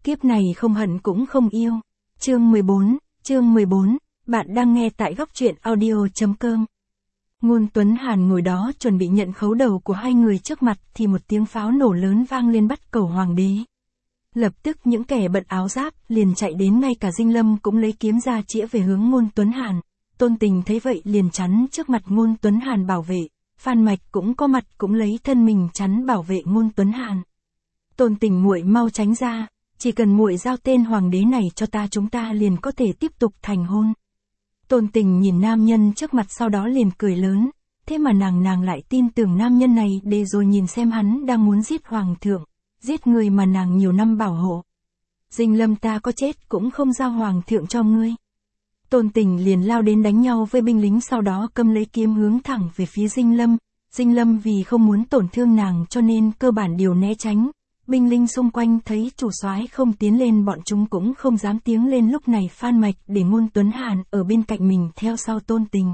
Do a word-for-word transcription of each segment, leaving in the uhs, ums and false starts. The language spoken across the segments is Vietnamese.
Kiếp này không hận cũng không yêu. Chương mười bốn, chương mười bốn, bạn đang nghe tại góc truyện audio.com. Ngôn Tuấn Hàn ngồi đó chuẩn bị nhận khấu đầu của hai người trước mặt thì một tiếng pháo nổ lớn vang lên bắt cầu hoàng đế. Lập tức những kẻ bận áo giáp liền chạy đến, ngay cả Dinh Lâm cũng lấy kiếm ra chĩa về hướng Ngôn Tuấn Hàn. Tôn Tình thấy vậy liền chắn trước mặt Ngôn Tuấn Hàn bảo vệ, Phan Mạch cũng có mặt cũng lấy thân mình chắn bảo vệ Ngôn Tuấn Hàn. Tôn Tình muội mau tránh ra, chỉ cần muội giao tên hoàng đế này cho ta chúng ta liền có thể tiếp tục thành hôn. Tôn Tình nhìn nam nhân trước mặt sau đó liền cười lớn, thế mà nàng nàng lại tin tưởng nam nhân này, để rồi nhìn xem hắn đang muốn giết hoàng thượng, giết người mà nàng nhiều năm bảo hộ. Dinh Lâm, ta có chết cũng không giao hoàng thượng cho ngươi. Tôn Tình liền lao đến đánh nhau với binh lính, sau đó cầm lấy kiếm hướng thẳng về phía Dinh Lâm. Dinh Lâm vì không muốn tổn thương nàng cho nên cơ bản đều né tránh. Binh lính xung quanh thấy chủ soái không tiến lên, bọn chúng cũng không dám tiến lên. Lúc này Phan Mạch để Ngôn Tuấn Hàn ở bên cạnh mình theo sau Tôn Tình.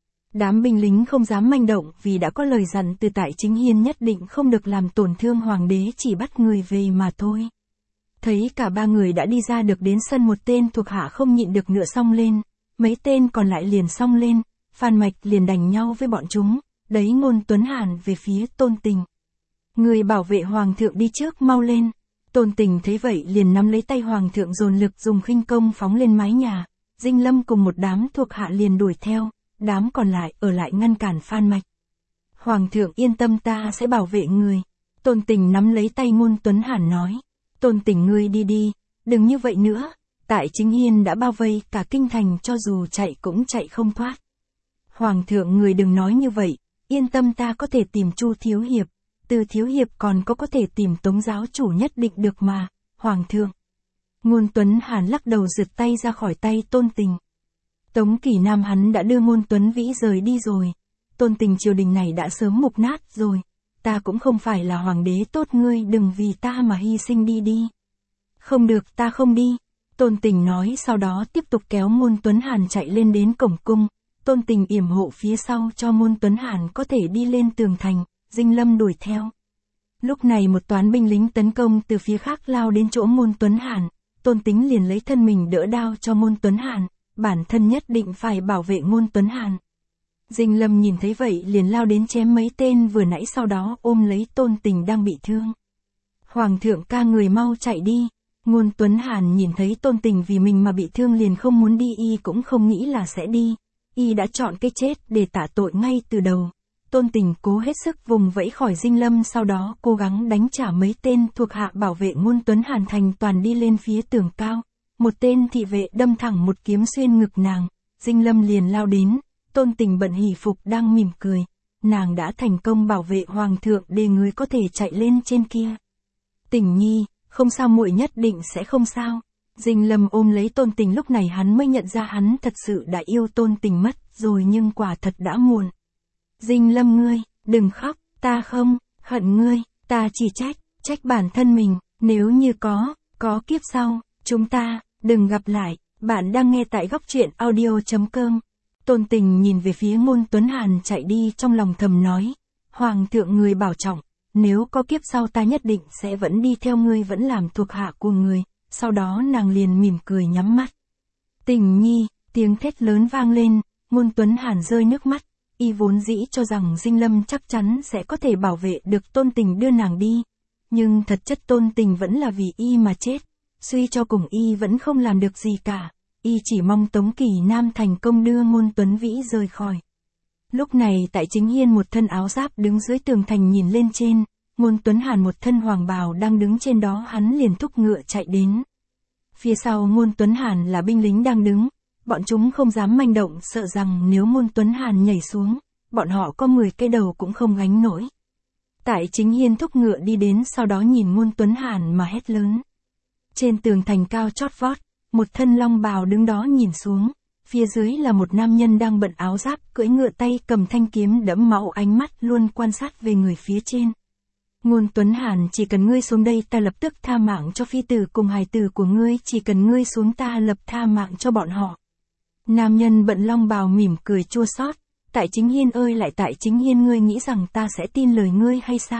Đám binh lính không dám manh động vì đã có lời dặn từ Tại Chính Hiên nhất định không được làm tổn thương hoàng đế, chỉ bắt người về mà thôi. Thấy cả ba người đã đi ra được đến sân, một tên thuộc hạ không nhịn được nữa xông lên, mấy tên còn lại liền xông lên, Phan Mạch liền đành nhau với bọn chúng, đẩy Ngôn Tuấn Hàn về phía Tôn Tình. Người bảo vệ hoàng thượng đi trước, mau lên. Tôn Tình thấy vậy liền nắm lấy tay hoàng thượng dồn lực dùng khinh công phóng lên mái nhà. Dinh Lâm cùng một đám thuộc hạ liền đuổi theo, đám còn lại ở lại ngăn cản Phan Mạch. Hoàng thượng yên tâm, ta sẽ bảo vệ người. Tôn Tình nắm lấy tay Ngôn Tuấn Hàn nói. Tôn Tình, ngươi đi đi, đừng như vậy nữa. Tại Chính Hiên đã bao vây cả kinh thành, cho dù chạy cũng chạy không thoát. Hoàng thượng, người đừng nói như vậy, yên tâm, ta có thể tìm Chu thiếu hiệp. Từ thiếu hiệp còn có có thể tìm Tống giáo chủ, nhất định được mà, hoàng thượng. Ngôn Tuấn Hàn lắc đầu giật tay ra khỏi tay Tôn Tình. Tống Kỳ Nam hắn đã đưa Ngôn Tuấn Vĩ rời đi rồi. Tôn Tình, triều đình này đã sớm mục nát rồi. Ta cũng không phải là hoàng đế tốt, ngươi đừng vì ta mà hy sinh, đi đi. Không được, ta không đi. Tôn Tình nói, sau đó tiếp tục kéo Ngôn Tuấn Hàn chạy lên đến cổng cung. Tôn Tình yểm hộ phía sau cho Ngôn Tuấn Hàn có thể đi lên tường thành. Dinh Lâm đuổi theo. Lúc này một toán binh lính tấn công từ phía khác lao đến chỗ Ngôn Tuấn Hàn. Tôn Tính liền lấy thân mình đỡ đao cho Ngôn Tuấn Hàn, bản thân nhất định phải bảo vệ Ngôn Tuấn Hàn. Dinh Lâm nhìn thấy vậy liền lao đến chém mấy tên vừa nãy, sau đó ôm lấy Tôn Tình đang bị thương. Hoàng thượng ca, người mau chạy đi. Ngôn Tuấn Hàn nhìn thấy Tôn Tình vì mình mà bị thương liền không muốn đi, y cũng không nghĩ là sẽ đi. Y đã chọn cái chết để tạ tội ngay từ đầu. Tôn Tình cố hết sức vùng vẫy khỏi Dinh Lâm, sau đó cố gắng đánh trả mấy tên thuộc hạ bảo vệ Ngôn Tuấn Hàn, thành toàn đi lên phía tường cao. Một tên thị vệ đâm thẳng một kiếm xuyên ngực nàng. Dinh Lâm liền lao đến. Tôn Tình bận hỉ phục đang mỉm cười. Nàng đã thành công bảo vệ hoàng thượng để người có thể chạy lên trên kia. Tình nhi, không sao, muội nhất định sẽ không sao. Dinh Lâm ôm lấy Tôn Tình, lúc này hắn mới nhận ra hắn thật sự đã yêu Tôn Tình mất rồi, nhưng quả thật đã muộn. Dinh Lâm, ngươi, đừng khóc, ta không hận ngươi, ta chỉ trách, trách bản thân mình, nếu như có, có kiếp sau, chúng ta, đừng gặp lại. Bạn đang nghe tại góc truyện audio.com. Tôn Tình nhìn về phía Ngôn Tuấn Hàn chạy đi, trong lòng thầm nói, hoàng thượng người bảo trọng, nếu có kiếp sau ta nhất định sẽ vẫn đi theo ngươi, vẫn làm thuộc hạ của người. Sau đó nàng liền mỉm cười nhắm mắt. Tình nhi, tiếng thét lớn vang lên, Ngôn Tuấn Hàn rơi nước mắt. Y vốn dĩ cho rằng Dinh Lâm chắc chắn sẽ có thể bảo vệ được Tôn Tình đưa nàng đi. Nhưng thật chất Tôn Tình vẫn là vì y mà chết. Suy cho cùng y vẫn không làm được gì cả. Y chỉ mong Tống Kỳ Nam thành công đưa Ngôn Tuấn Vĩ rời khỏi. Lúc này Tại Chính Hiên một thân áo giáp đứng dưới tường thành nhìn lên trên. Ngôn Tuấn Hàn một thân hoàng bào đang đứng trên đó, hắn liền thúc ngựa chạy đến. Phía sau Ngôn Tuấn Hàn là binh lính đang đứng. Bọn chúng không dám manh động, sợ rằng nếu Ngôn Tuấn Hàn nhảy xuống, bọn họ có mười cái đầu cũng không gánh nổi. Tại Chính Hiên thúc ngựa đi đến, sau đó nhìn Ngôn Tuấn Hàn mà hét lớn. Trên tường thành cao chót vót, một thân long bào đứng đó nhìn xuống, phía dưới là một nam nhân đang bận áo giáp, cưỡi ngựa, tay cầm thanh kiếm đẫm máu, ánh mắt luôn quan sát về người phía trên. Ngôn Tuấn Hàn, chỉ cần ngươi xuống đây ta lập tức tha mạng cho phi tử cùng hài tử của ngươi, chỉ cần ngươi xuống ta lập tha mạng cho bọn họ. Nam nhân bận long bào mỉm cười chua xót. Tại Chính Hiên ơi, lại Tại Chính Hiên, ngươi nghĩ rằng ta sẽ tin lời ngươi hay sao?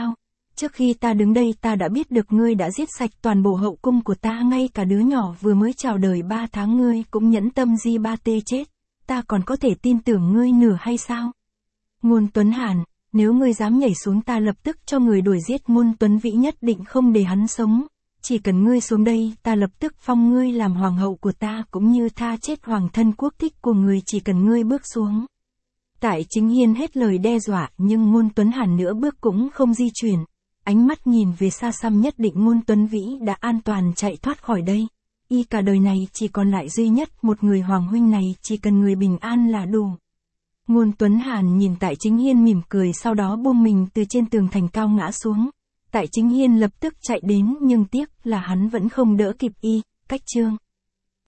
Trước khi ta đứng đây ta đã biết được ngươi đã giết sạch toàn bộ hậu cung của ta, ngay cả đứa nhỏ vừa mới chào đời ba tháng ngươi cũng nhẫn tâm di ba tê chết, ta còn có thể tin tưởng ngươi nửa hay sao? Ngôn Tuấn Hàn, nếu ngươi dám nhảy xuống ta lập tức cho người đuổi giết Ngôn Tuấn Vĩ, nhất định không để hắn sống. Chỉ cần ngươi xuống đây ta lập tức phong ngươi làm hoàng hậu của ta, cũng như tha chết hoàng thân quốc thích của người, chỉ cần ngươi bước xuống. Tại Chính Hiên hết lời đe dọa, nhưng Ngôn Tuấn Hàn nửa bước cũng không di chuyển. Ánh mắt nhìn về xa xăm, nhất định Ngôn Tuấn Vĩ đã an toàn chạy thoát khỏi đây. Y cả đời này chỉ còn lại duy nhất một người, Hoàng huynh này, chỉ cần người bình an là đủ. Ngôn Tuấn Hàn nhìn Tại Chính Hiên mỉm cười, sau đó buông mình từ trên tường thành cao ngã xuống. Tại Chính Hiên lập tức chạy đến, nhưng tiếc là hắn vẫn không đỡ kịp y. Cách chương